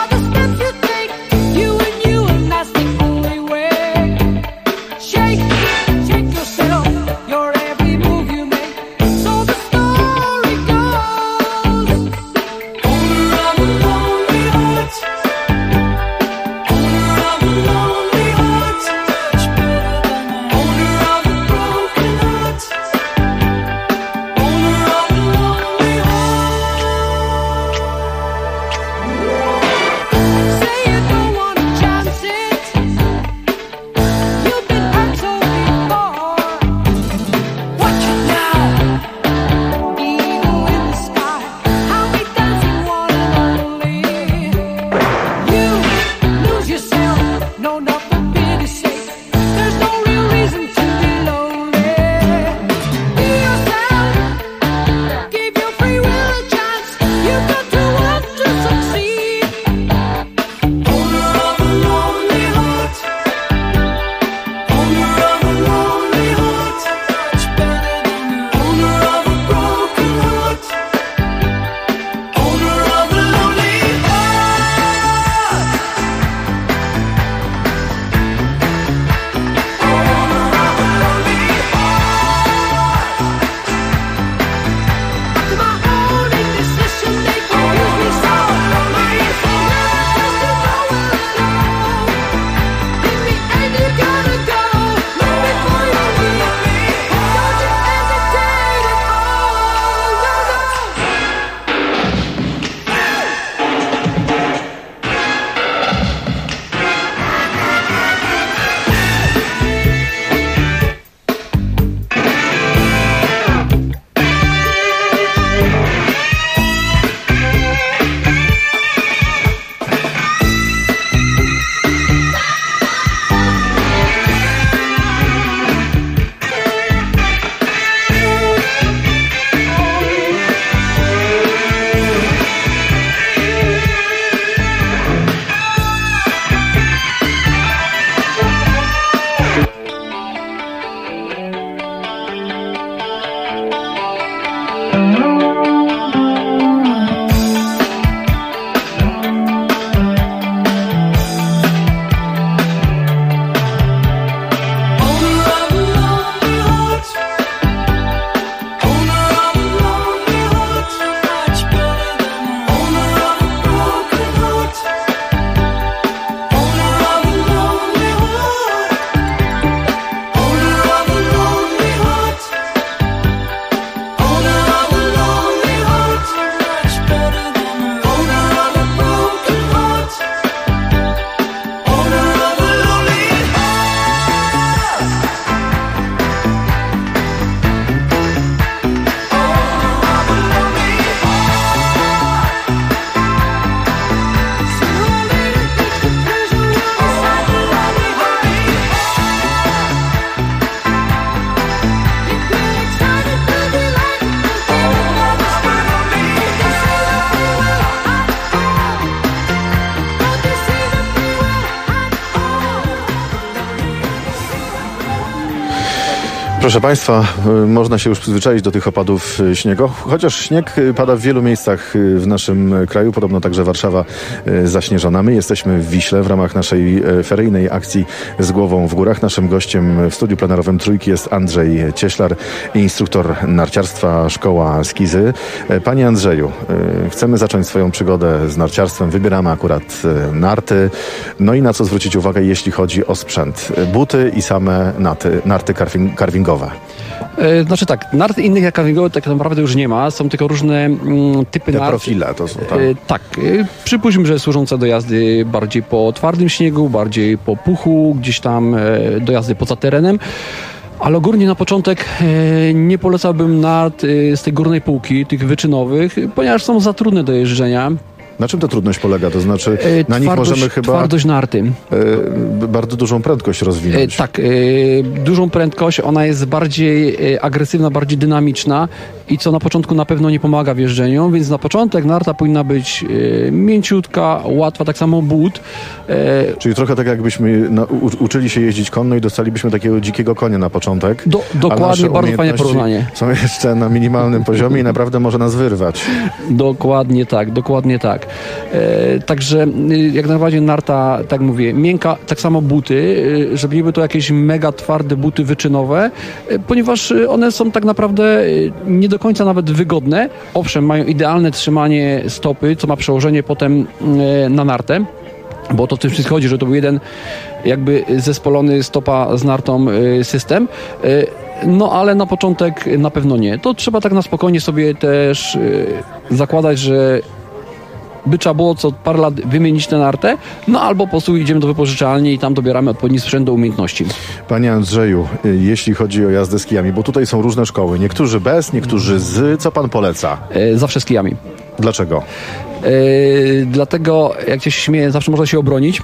Proszę Państwa, można się już przyzwyczaić do tych opadów śniegu, chociaż śnieg pada w wielu miejscach w naszym kraju, podobno także Warszawa zaśnieżona. My jesteśmy w Wiśle w ramach naszej feryjnej akcji Z głową w górach. Naszym gościem w studiu plenerowym Trójki jest Andrzej Cieślar, instruktor narciarstwa, szkoła Skizy. Panie Andrzeju, chcemy zacząć swoją przygodę z narciarstwem. Wybieramy akurat narty. No i na co zwrócić uwagę, jeśli chodzi o sprzęt? Buty i same narty carvingowe. Znaczy tak, nart innych jak carvingowe tak naprawdę już nie ma, są tylko różne typy te nart. profile to są, tak? Tak, przypuśćmy, że służące do jazdy bardziej po twardym śniegu, bardziej po puchu, gdzieś tam do jazdy poza terenem. Ale ogólnie na początek nie polecałbym nart z tej górnej półki, tych wyczynowych, ponieważ są za trudne do jeżdżenia. Na czym ta trudność polega? To znaczy, na nich możemy chyba twardość narty. Bardzo dużą prędkość rozwinąć. Tak, dużą prędkość, ona jest bardziej agresywna, bardziej dynamiczna i co na początku na pewno nie pomaga w jeżdżeniu, więc na początek narta powinna być mięciutka, łatwa, tak samo but. Czyli trochę tak jakbyśmy uczyli się jeździć konno i dostalibyśmy takiego dzikiego konia na początek. Dokładnie, bardzo fajne porównanie. Są jeszcze na minimalnym poziomie i naprawdę może nas wyrwać. Dokładnie tak. Także jak najbardziej narta, tak mówię, miękka, tak samo buty, żeby nie były to jakieś mega twarde buty wyczynowe, ponieważ one są tak naprawdę nie do końca nawet wygodne. Owszem, mają idealne trzymanie stopy, co ma przełożenie potem na nartę, bo to w tym wszystkim chodzi, że to był jeden jakby zespolony stopa z nartą system. No ale na początek na pewno nie. To trzeba tak na spokojnie sobie też zakładać, że by trzeba było co parę lat wymienić tę nartę, no albo po prostu idziemy do wypożyczalni i tam dobieramy odpowiedni sprzęt do umiejętności. Panie Andrzeju, jeśli chodzi o jazdę z kijami, bo tutaj są różne szkoły, niektórzy bez, niektórzy z, co pan poleca? Zawsze z kijami. Dlaczego? Dlatego, jak się śmieje, zawsze można się obronić.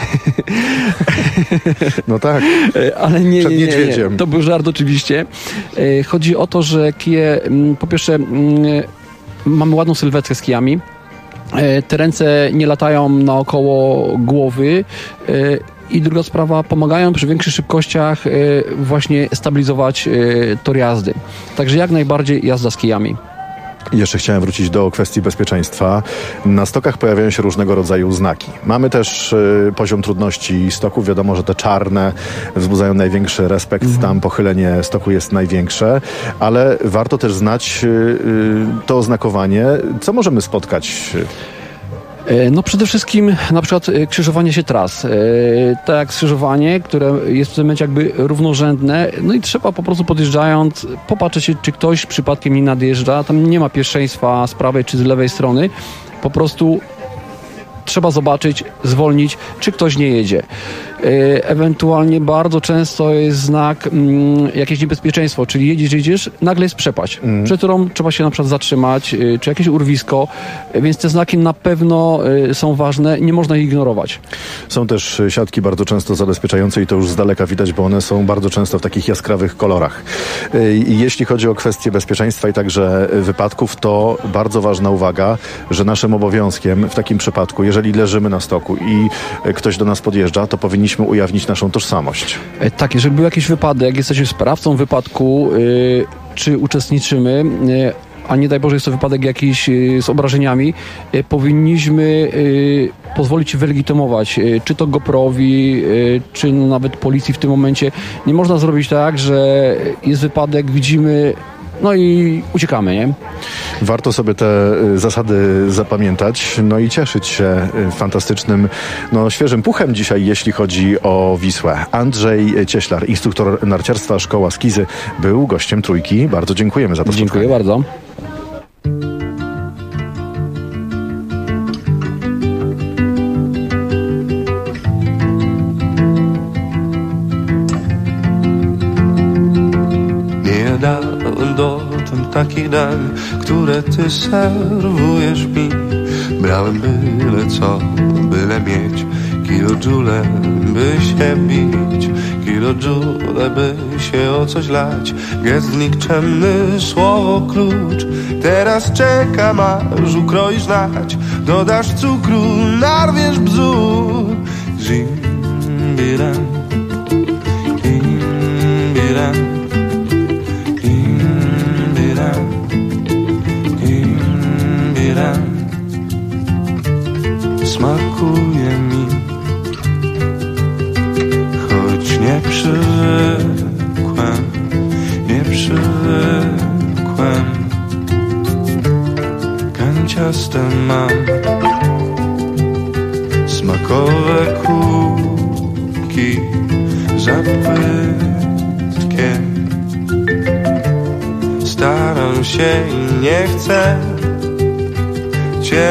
No tak. Ale nie. Przed niedźwiedziem. To był żart oczywiście. Chodzi o to, że kije, po pierwsze, mamy ładną sylwetkę z kijami. Te ręce nie latają naokoło głowy i druga sprawa, pomagają przy większych szybkościach właśnie stabilizować tor jazdy. Także jak najbardziej jazda z kijami. Jeszcze chciałem wrócić do kwestii bezpieczeństwa. Na stokach pojawiają się różnego rodzaju znaki. Mamy też poziom trudności stoków. Wiadomo, że te czarne wzbudzają największy respekt. Tam pochylenie stoku jest największe, ale warto też znać to oznakowanie. Co możemy spotkać? No przede wszystkim na przykład krzyżowanie się tras. Tak jak skrzyżowanie, które jest w tym momencie jakby równorzędne, no i trzeba po prostu podjeżdżając popatrzeć, czy ktoś przypadkiem nie nadjeżdża. Tam nie ma pierwszeństwa z prawej czy z lewej strony. Po prostu trzeba zobaczyć, zwolnić, czy ktoś nie jedzie. Ewentualnie bardzo często jest znak jakieś niebezpieczeństwo, czyli jedziesz, nagle jest przepaść, przed którą trzeba się na przykład zatrzymać, czy jakieś urwisko, więc te znaki na pewno są ważne, nie można ich ignorować. Są też siatki bardzo często zabezpieczające i to już z daleka widać, bo one są bardzo często w takich jaskrawych kolorach. Jeśli chodzi o kwestie bezpieczeństwa i także wypadków, to bardzo ważna uwaga, że naszym obowiązkiem w takim przypadku, jeżeli leżymy na stoku i ktoś do nas podjeżdża, to powinniśmy ujawnić naszą tożsamość. Tak, jeżeli był jakiś wypadek, jesteśmy sprawcą wypadku, czy uczestniczymy, a nie daj Boże jest to wypadek jakiś z obrażeniami, powinniśmy pozwolić wylegitymować, czy to GoProwi, czy nawet policji w tym momencie. Nie można zrobić tak, że jest wypadek, widzimy, no i uciekamy, nie? Warto sobie te zasady zapamiętać, no i cieszyć się fantastycznym, świeżym puchem dzisiaj, jeśli chodzi o Wisłę. Andrzej Cieślar, instruktor narciarstwa, szkoła Skizy, był gościem Trójki. Bardzo dziękujemy za to spotkanie. Dziękuję bardzo. Taki dań, które ty serwujesz mi. Brałem byle co, byle mieć kilojoule, by się bić, kilojoule, by się o coś lać. Gest nikczemny, słowo klucz. Teraz czekam, aż ukroisz nać. Dodasz cukru, narwiesz bzdur. Zimbiran, imbiran. przywykłem. Kanciaste mam smakowe kubki za płytkie. Staram się i nie chcę cię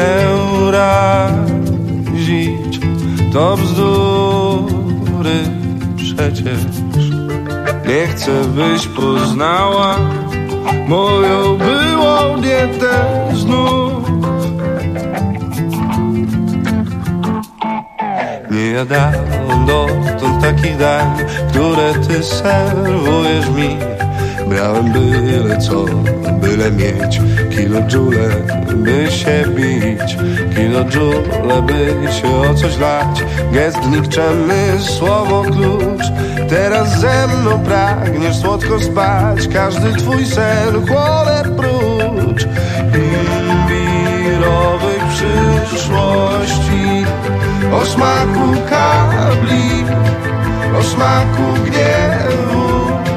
urazić. To bzdury przecież. Nie chcę, byś poznała moją byłą dietę znów. Nie jadałem dotąd takich dań, które ty serwujesz mi. Brałem byle co, byle mieć kilojoule, by się bić. Kilojoule, by się o coś lać. Gest nikczemny, słowo klucz. Teraz ze mną pragniesz słodko spać. Każdy twój sen chłonę prócz imbirowych przyszłości. O smaku kabli, o smaku gniewu.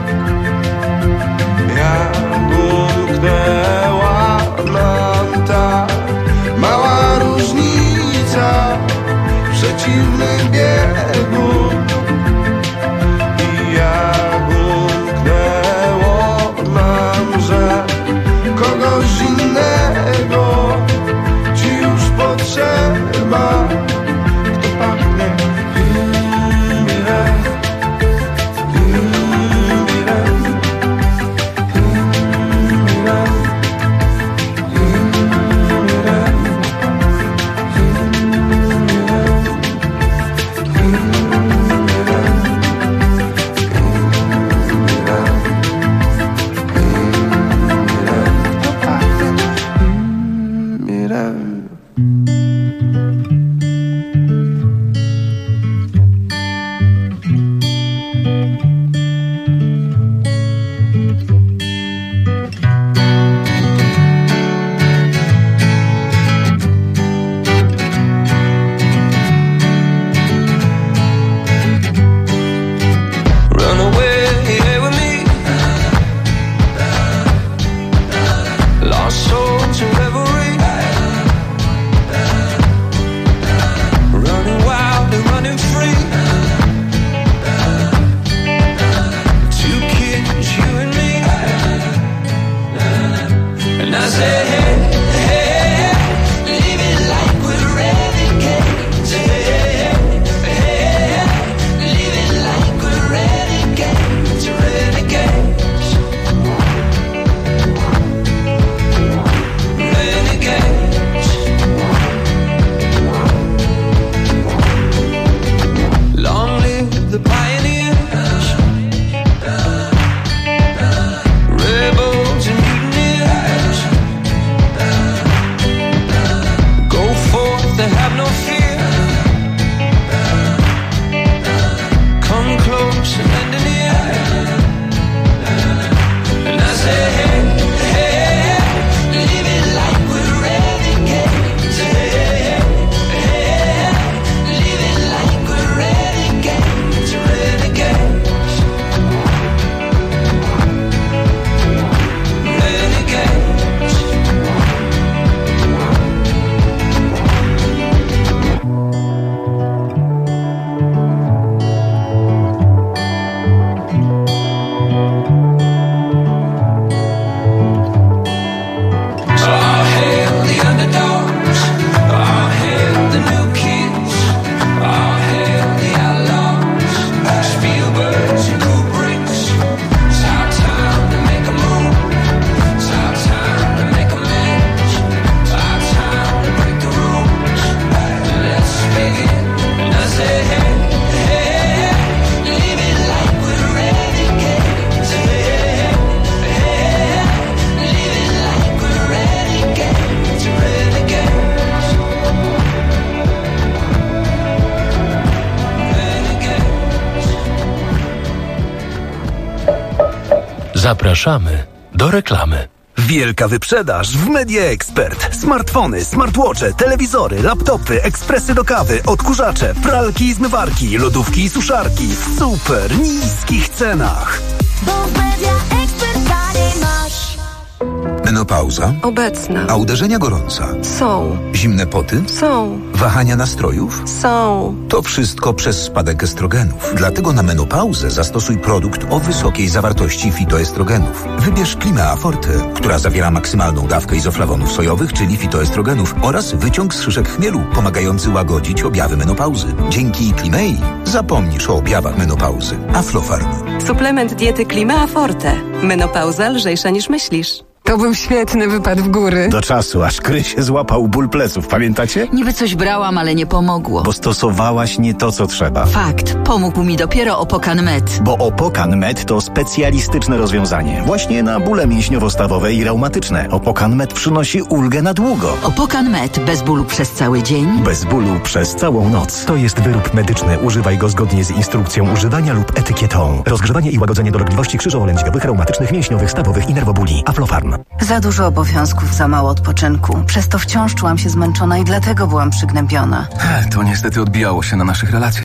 Jak umknęła nam ta mała różnica w przeciwnym biegu. I jak umknęło nam, że kogoś innego ci już potrzeba. Kto pachnie imbirem, imbirem. Zapraszamy do reklamy. Wielka wyprzedaż w Media Expert. Smartfony, smartwatche, telewizory, laptopy, ekspresy do kawy, odkurzacze, pralki i zmywarki, lodówki i suszarki w super niskich cenach. Bo w Media Expert Menopauza? Obecna. A uderzenia gorąca? Są. Zimne poty? Są. Wahania nastrojów? Są. To wszystko przez spadek estrogenów. Dlatego na menopauzę zastosuj produkt o wysokiej zawartości fitoestrogenów. Wybierz Klimea Forte, która zawiera maksymalną dawkę izoflawonów sojowych, czyli fitoestrogenów, oraz wyciąg z szyszek chmielu, pomagający łagodzić objawy menopauzy. Dzięki Klimei zapomnisz o objawach menopauzy. Aflofarm. Suplement diety Klimea Forte. Menopauza lżejsza niż myślisz. To był świetny wypad w góry. Do czasu, aż Krysie złapał ból pleców, pamiętacie? Niby coś brałam, ale nie pomogło. Bo stosowałaś nie to, co trzeba. Fakt. Pomógł mi dopiero Opokan Med. Bo Opokan Med to specjalistyczne rozwiązanie. Właśnie na bóle mięśniowo-stawowe i reumatyczne. Opokan Med przynosi ulgę na długo. Opokan Med. Bez bólu przez cały dzień. Bez bólu przez całą noc. To jest wyrób medyczny. Używaj go zgodnie z instrukcją używania lub etykietą. Rozgrzewanie i łagodzenie dolegliwości krzyżowo-lędźwiowych, reumatycznych, mięśniowych, stawowych i nerwobóli. Aflofarm. Za dużo obowiązków, za mało odpoczynku. Przez to wciąż czułam się zmęczona i dlatego byłam przygnębiona. To niestety odbijało się na naszych relacjach.